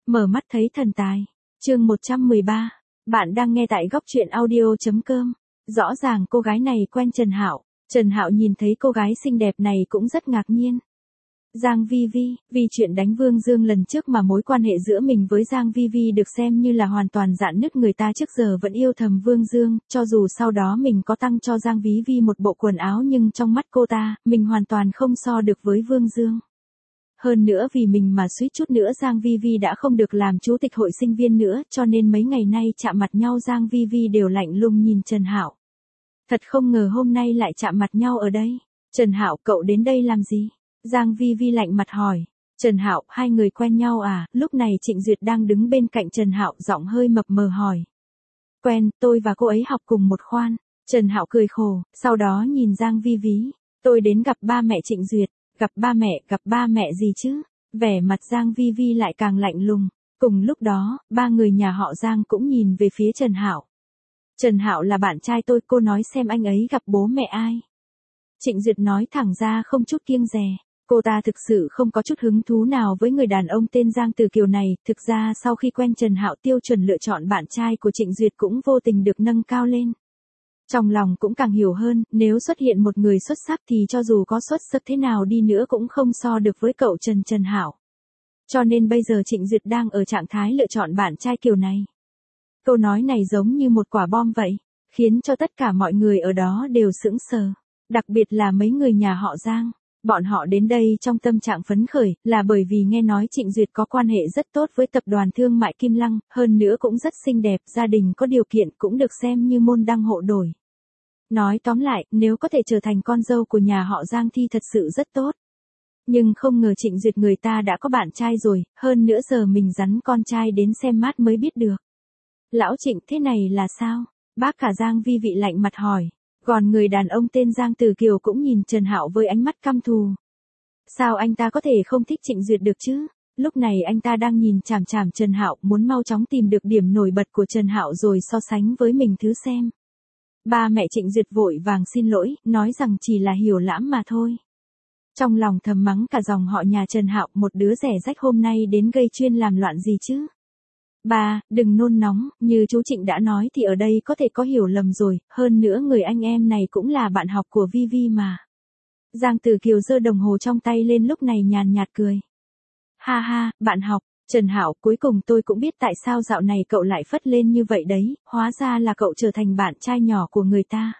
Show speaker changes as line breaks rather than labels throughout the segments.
Mở mắt thấy thần tài. Chương 113. Bạn đang nghe tại góc truyện audio.com. Rõ ràng cô gái này quen Trần Hạo. Trần Hạo nhìn thấy cô gái xinh đẹp này cũng rất ngạc nhiên. Giang Vi Vi, vì chuyện đánh Vương Dương lần trước mà mối quan hệ giữa mình với Giang Vi Vi được xem như là hoàn toàn rạn nứt, người ta trước giờ vẫn yêu thầm Vương Dương, cho dù sau đó mình có tăng cho Giang Vi Vi một bộ quần áo nhưng trong mắt cô ta, mình hoàn toàn không so được với Vương Dương. Hơn nữa vì mình mà suýt chút nữa Giang Vi Vi đã không được làm chủ tịch hội sinh viên nữa, cho nên mấy ngày nay chạm mặt nhau Giang Vi Vi đều lạnh lùng nhìn Trần Hạo. Thật không ngờ hôm nay lại chạm mặt nhau ở đây. Trần Hạo, cậu đến đây làm gì? Giang Vi Vi lạnh mặt hỏi. Trần Hạo, hai người quen nhau à? Lúc này Trịnh Duyệt đang đứng bên cạnh Trần Hạo, giọng hơi mập mờ hỏi. Quen, tôi và cô ấy học cùng một khoan. Trần Hạo cười khổ, sau đó nhìn Giang Vi Vi. Tôi đến gặp ba mẹ Trịnh Duyệt. Gặp ba mẹ gì chứ? Vẻ mặt Giang Vi Vi lại càng lạnh lùng. Cùng lúc đó, ba người nhà họ Giang cũng nhìn về phía Trần Hạo. Trần Hạo là bạn trai tôi, cô nói xem anh ấy gặp bố mẹ ai. Trịnh Duyệt nói thẳng ra không chút kiêng dè. Cô ta thực sự không có chút hứng thú nào với người đàn ông tên Giang Từ Kiều này. Thực ra sau khi quen Trần Hạo, tiêu chuẩn lựa chọn bạn trai của Trịnh Duyệt cũng vô tình được nâng cao lên. Trong lòng cũng càng hiểu hơn, nếu xuất hiện một người xuất sắc thì cho dù có xuất sắc thế nào đi nữa cũng không so được với cậu Trần Hạo. Cho nên bây giờ Trịnh Duyệt đang ở trạng thái lựa chọn bạn trai kiểu này. Câu nói này giống như một quả bom vậy, khiến cho tất cả mọi người ở đó đều sững sờ. Đặc biệt là mấy người nhà họ Giang. Bọn họ đến đây trong tâm trạng phấn khởi, là bởi vì nghe nói Trịnh Duyệt có quan hệ rất tốt với tập đoàn thương mại Kim Lăng, hơn nữa cũng rất xinh đẹp, gia đình có điều kiện cũng được xem như môn đăng hộ đổi. Nói tóm lại, nếu có thể trở thành con dâu của nhà họ Giang thì thật sự rất tốt. Nhưng không ngờ Trịnh Duyệt người ta đã có bạn trai rồi, hơn nữa giờ mình rắn con trai đến xem mát mới biết được. Lão Trịnh, thế này là sao? Bác cả Giang Vi Vi lạnh mặt hỏi. Còn người đàn ông tên Giang Từ Kiều cũng nhìn Trần Hạo với ánh mắt căm thù. Sao anh ta có thể không thích Trịnh Duyệt được chứ? Lúc này anh ta đang nhìn chằm chằm Trần Hạo, muốn mau chóng tìm được điểm nổi bật của Trần Hạo rồi so sánh với mình thứ xem. Ba mẹ Trịnh Duyệt vội vàng xin lỗi, nói rằng chỉ là hiểu lẫm mà thôi. Trong lòng thầm mắng cả dòng họ nhà Trần Hạo, một đứa rẻ rách hôm nay đến gây chuyên làm loạn gì chứ? Ba, đừng nôn nóng, như chú Trịnh đã nói thì ở đây có thể có hiểu lầm rồi, hơn nữa người anh em này cũng là bạn học của Vi Vi mà. Giang Từ Kiều giơ đồng hồ trong tay lên lúc này nhàn nhạt cười. Ha ha, bạn học, Trần Hạo, cuối cùng tôi cũng biết tại sao dạo này cậu lại phất lên như vậy đấy, hóa ra là cậu trở thành bạn trai nhỏ của người ta.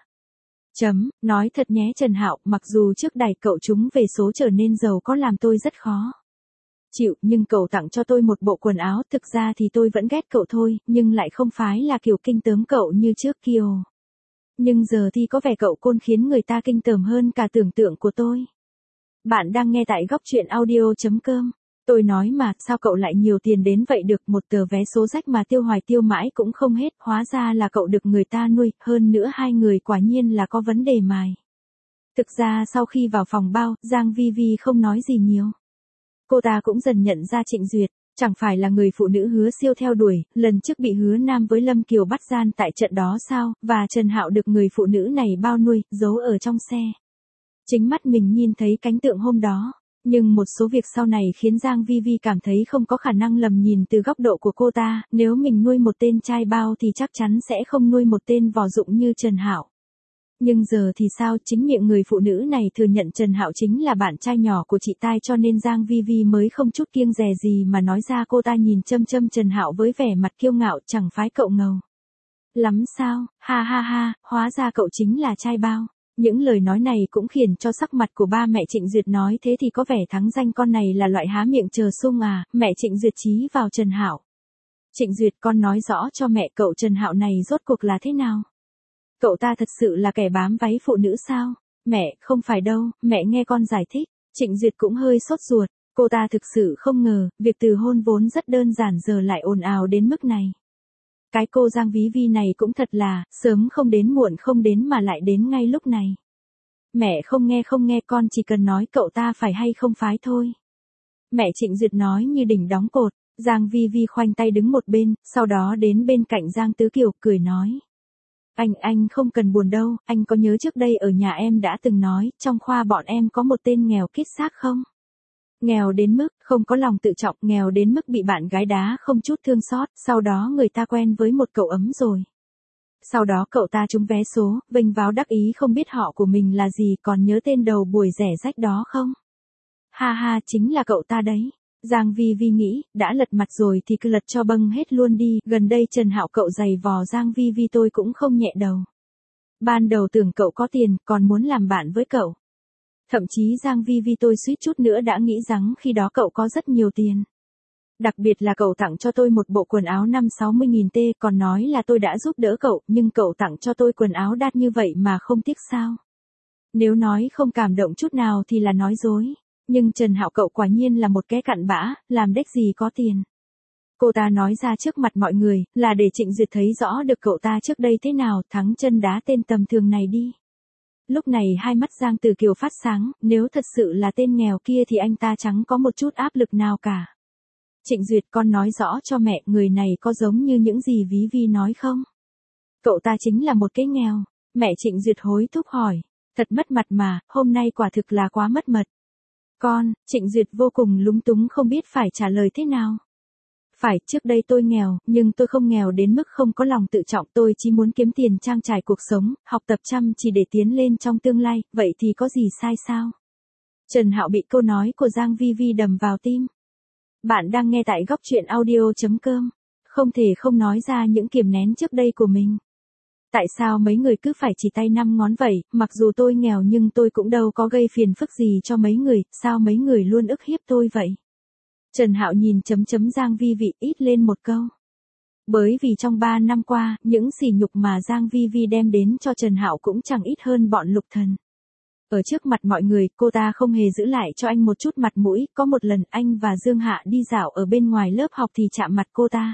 Nói thật nhé Trần Hạo, mặc dù trước đài cậu trúng về số trở nên giàu có làm tôi rất khó chịu, nhưng cậu tặng cho tôi một bộ quần áo, thực ra thì tôi vẫn ghét cậu thôi, nhưng lại không phải là kiểu kinh tởm cậu như trước kia. Nhưng giờ thì có vẻ cậu côn khiến người ta kinh tởm hơn cả tưởng tượng của tôi. Bạn đang nghe tại góc truyện audio.com. Tôi nói mà, sao cậu lại nhiều tiền đến vậy được, một tờ vé số rách mà tiêu hoài tiêu mãi cũng không hết, hóa ra là cậu được người ta nuôi, hơn nữa hai người quả nhiên là có vấn đề mài. Thực ra sau khi vào phòng bao, Giang Vi Vi không nói gì nhiều. Cô ta cũng dần nhận ra Trịnh Duyệt, chẳng phải là người phụ nữ Hứa Siêu theo đuổi, lần trước bị Hứa Nam với Lâm Kiều bắt gian tại trận đó sao, và Trần Hạo được người phụ nữ này bao nuôi, giấu ở trong xe. Chính mắt mình nhìn thấy cảnh tượng hôm đó, nhưng một số việc sau này khiến Giang Vi Vi cảm thấy không có khả năng lầm nhìn từ góc độ của cô ta, nếu mình nuôi một tên trai bao thì chắc chắn sẽ không nuôi một tên vò dụng như Trần Hạo. Nhưng giờ thì sao, chính miệng người phụ nữ này thừa nhận Trần Hạo chính là bạn trai nhỏ của chị tai, cho nên Giang Vi Vi mới không chút kiêng dè gì mà nói ra. Cô ta nhìn châm Trần Hạo với vẻ mặt kiêu ngạo, chẳng phái cậu ngầu lắm sao, ha ha ha, hóa ra cậu chính là trai bao. Những lời nói này cũng khiến cho sắc mặt của ba mẹ Trịnh Duyệt nói thế thì có vẻ thắng danh con này là loại há miệng chờ sung à, mẹ Trịnh Duyệt chí vào Trần Hạo. Trịnh Duyệt, con nói rõ cho mẹ cậu Trần Hạo này rốt cuộc là thế nào? Cậu ta thật sự là kẻ bám váy phụ nữ sao? Mẹ, không phải đâu, mẹ nghe con giải thích. Trịnh Duyệt cũng hơi sốt ruột, cô ta thực sự không ngờ, việc từ hôn vốn rất đơn giản giờ lại ồn ào đến mức này. Cái cô Giang Vi Vi này cũng thật là, sớm không đến muộn không đến mà lại đến ngay lúc này. Mẹ không nghe, con chỉ cần nói cậu ta phải hay không phái thôi. Mẹ Trịnh Duyệt nói như đỉnh đóng cột. Giang Vi Vi khoanh tay đứng một bên, sau đó đến bên cạnh Giang Tứ Kiều, cười nói. Anh không cần buồn đâu, anh có nhớ trước đây ở nhà em đã từng nói, trong khoa bọn em có một tên nghèo kiết xác không? Nghèo đến mức không có lòng tự trọng, nghèo đến mức bị bạn gái đá không chút thương xót, sau đó người ta quen với một cậu ấm rồi. Sau đó cậu ta trúng vé số, vênh váo đắc ý không biết họ của mình là gì, còn nhớ tên đầu buổi rẻ rách đó không? Ha ha, chính là cậu ta đấy. Giang Vi Vi nghĩ, đã lật mặt rồi thì cứ lật cho bâng hết luôn đi, gần đây Trần Hạo cậu giày vò Giang Vi Vi tôi cũng không nhẹ đầu. Ban đầu tưởng cậu có tiền, còn muốn làm bạn với cậu. Thậm chí Giang Vi Vi tôi suýt chút nữa đã nghĩ rằng khi đó cậu có rất nhiều tiền. Đặc biệt là cậu tặng cho tôi một bộ quần áo 5-60 nghìn tê, còn nói là tôi đã giúp đỡ cậu, nhưng cậu tặng cho tôi quần áo đắt như vậy mà không tiếc sao? Nếu nói không cảm động chút nào thì là nói dối. Nhưng Trần Hạo cậu quả nhiên là một cái cặn bã, làm đếch gì có tiền. Cô ta nói ra trước mặt mọi người, là để Trịnh Duyệt thấy rõ được cậu ta trước đây thế nào, thắng chân đá tên tầm thường này đi. Lúc này hai mắt Giang Tử Kiều phát sáng, nếu thật sự là tên nghèo kia thì anh ta chẳng có một chút áp lực nào cả. Trịnh Duyệt, con nói rõ cho mẹ, người này có giống như những gì Ví Vi nói không? Cậu ta chính là một cái nghèo. Mẹ Trịnh Duyệt hối thúc hỏi. Thật mất mặt mà, hôm nay quả thực là quá mất mật. Con, Trịnh Duyệt vô cùng lúng túng không biết phải trả lời thế nào. Phải, trước đây tôi nghèo, nhưng tôi không nghèo đến mức không có lòng tự trọng, tôi chỉ muốn kiếm tiền trang trải cuộc sống, học tập chăm chỉ để tiến lên trong tương lai, vậy thì có gì sai sao? Trần Hạo bị câu nói của Giang Vi Vi đầm vào tim. Bạn đang nghe tại góc truyện audio.com. Không thể không nói ra những kiềm nén trước đây của mình. Tại sao mấy người cứ phải chỉ tay năm ngón vậy, mặc dù tôi nghèo nhưng tôi cũng đâu có gây phiền phức gì cho mấy người, sao mấy người luôn ức hiếp tôi vậy? Trần Hạo nhìn Giang Vi Vi ít lên một câu. Bởi vì trong 3 năm qua, những sỉ nhục mà Giang Vi Vi đem đến cho Trần Hạo cũng chẳng ít hơn bọn Lục Thần. Ở trước mặt mọi người, cô ta không hề giữ lại cho anh một chút mặt mũi, có một lần anh và Dương Hạ đi dạo ở bên ngoài lớp học thì chạm mặt cô ta.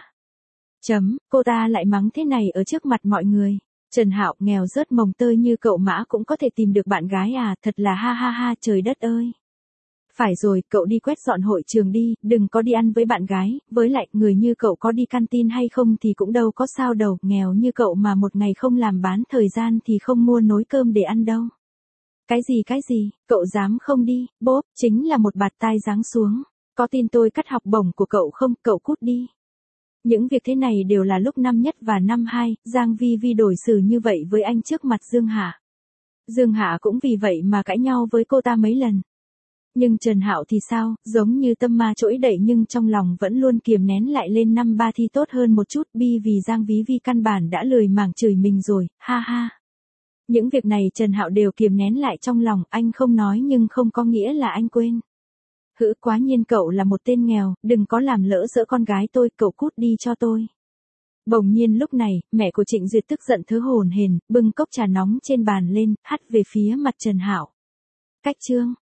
Cô ta lại mắng thế này ở trước mặt mọi người. Trần Hạo, nghèo rớt mồng tơi như cậu Mã cũng có thể tìm được bạn gái à, thật là ha ha ha, trời đất ơi. Phải rồi, cậu đi quét dọn hội trường đi, đừng có đi ăn với bạn gái, với lại, người như cậu có đi canteen hay không thì cũng đâu có sao đâu, nghèo như cậu mà một ngày không làm bán thời gian thì không mua nồi cơm để ăn đâu. Cái gì, cậu dám không đi, bốp, chính là một bạt tai giáng xuống. Có tin tôi cắt học bổng của cậu không, cậu cút đi. Những việc thế này đều là lúc năm nhất và năm 2, Giang Vi Vi đổi xử như vậy với anh trước mặt Dương Hạ. Dương Hạ cũng vì vậy mà cãi nhau với cô ta mấy lần. Nhưng Trần Hạo thì sao, giống như tâm ma trỗi dậy nhưng trong lòng vẫn luôn kiềm nén lại lên năm 3 thi tốt hơn một chút, vì Giang Vi Vi căn bản đã lười mảng chửi mình rồi, ha ha. Những việc này Trần Hạo đều kiềm nén lại trong lòng, anh không nói nhưng không có nghĩa là anh quên. Hữ, quá nhiên cậu là một tên nghèo, đừng có làm lỡ dỡ con gái tôi, cậu cút đi cho tôi. Bỗng nhiên lúc này, mẹ của Trịnh Duyệt tức giận thớ hổn hển, bưng cốc trà nóng trên bàn lên, hắt về phía mặt Trần Hạo. Cách chương